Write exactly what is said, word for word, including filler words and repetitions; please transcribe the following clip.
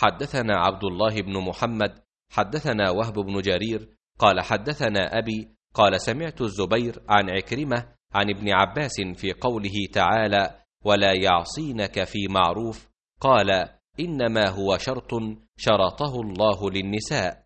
حدثنا عبد الله بن محمد حدثنا وهب بن جرير قال حدثنا أبي قال سمعت الزبير عن عكرمة عن ابن عباس في قوله تعالى ولا يعصينك في معروف قال إنما هو شرط شرطه الله للنساء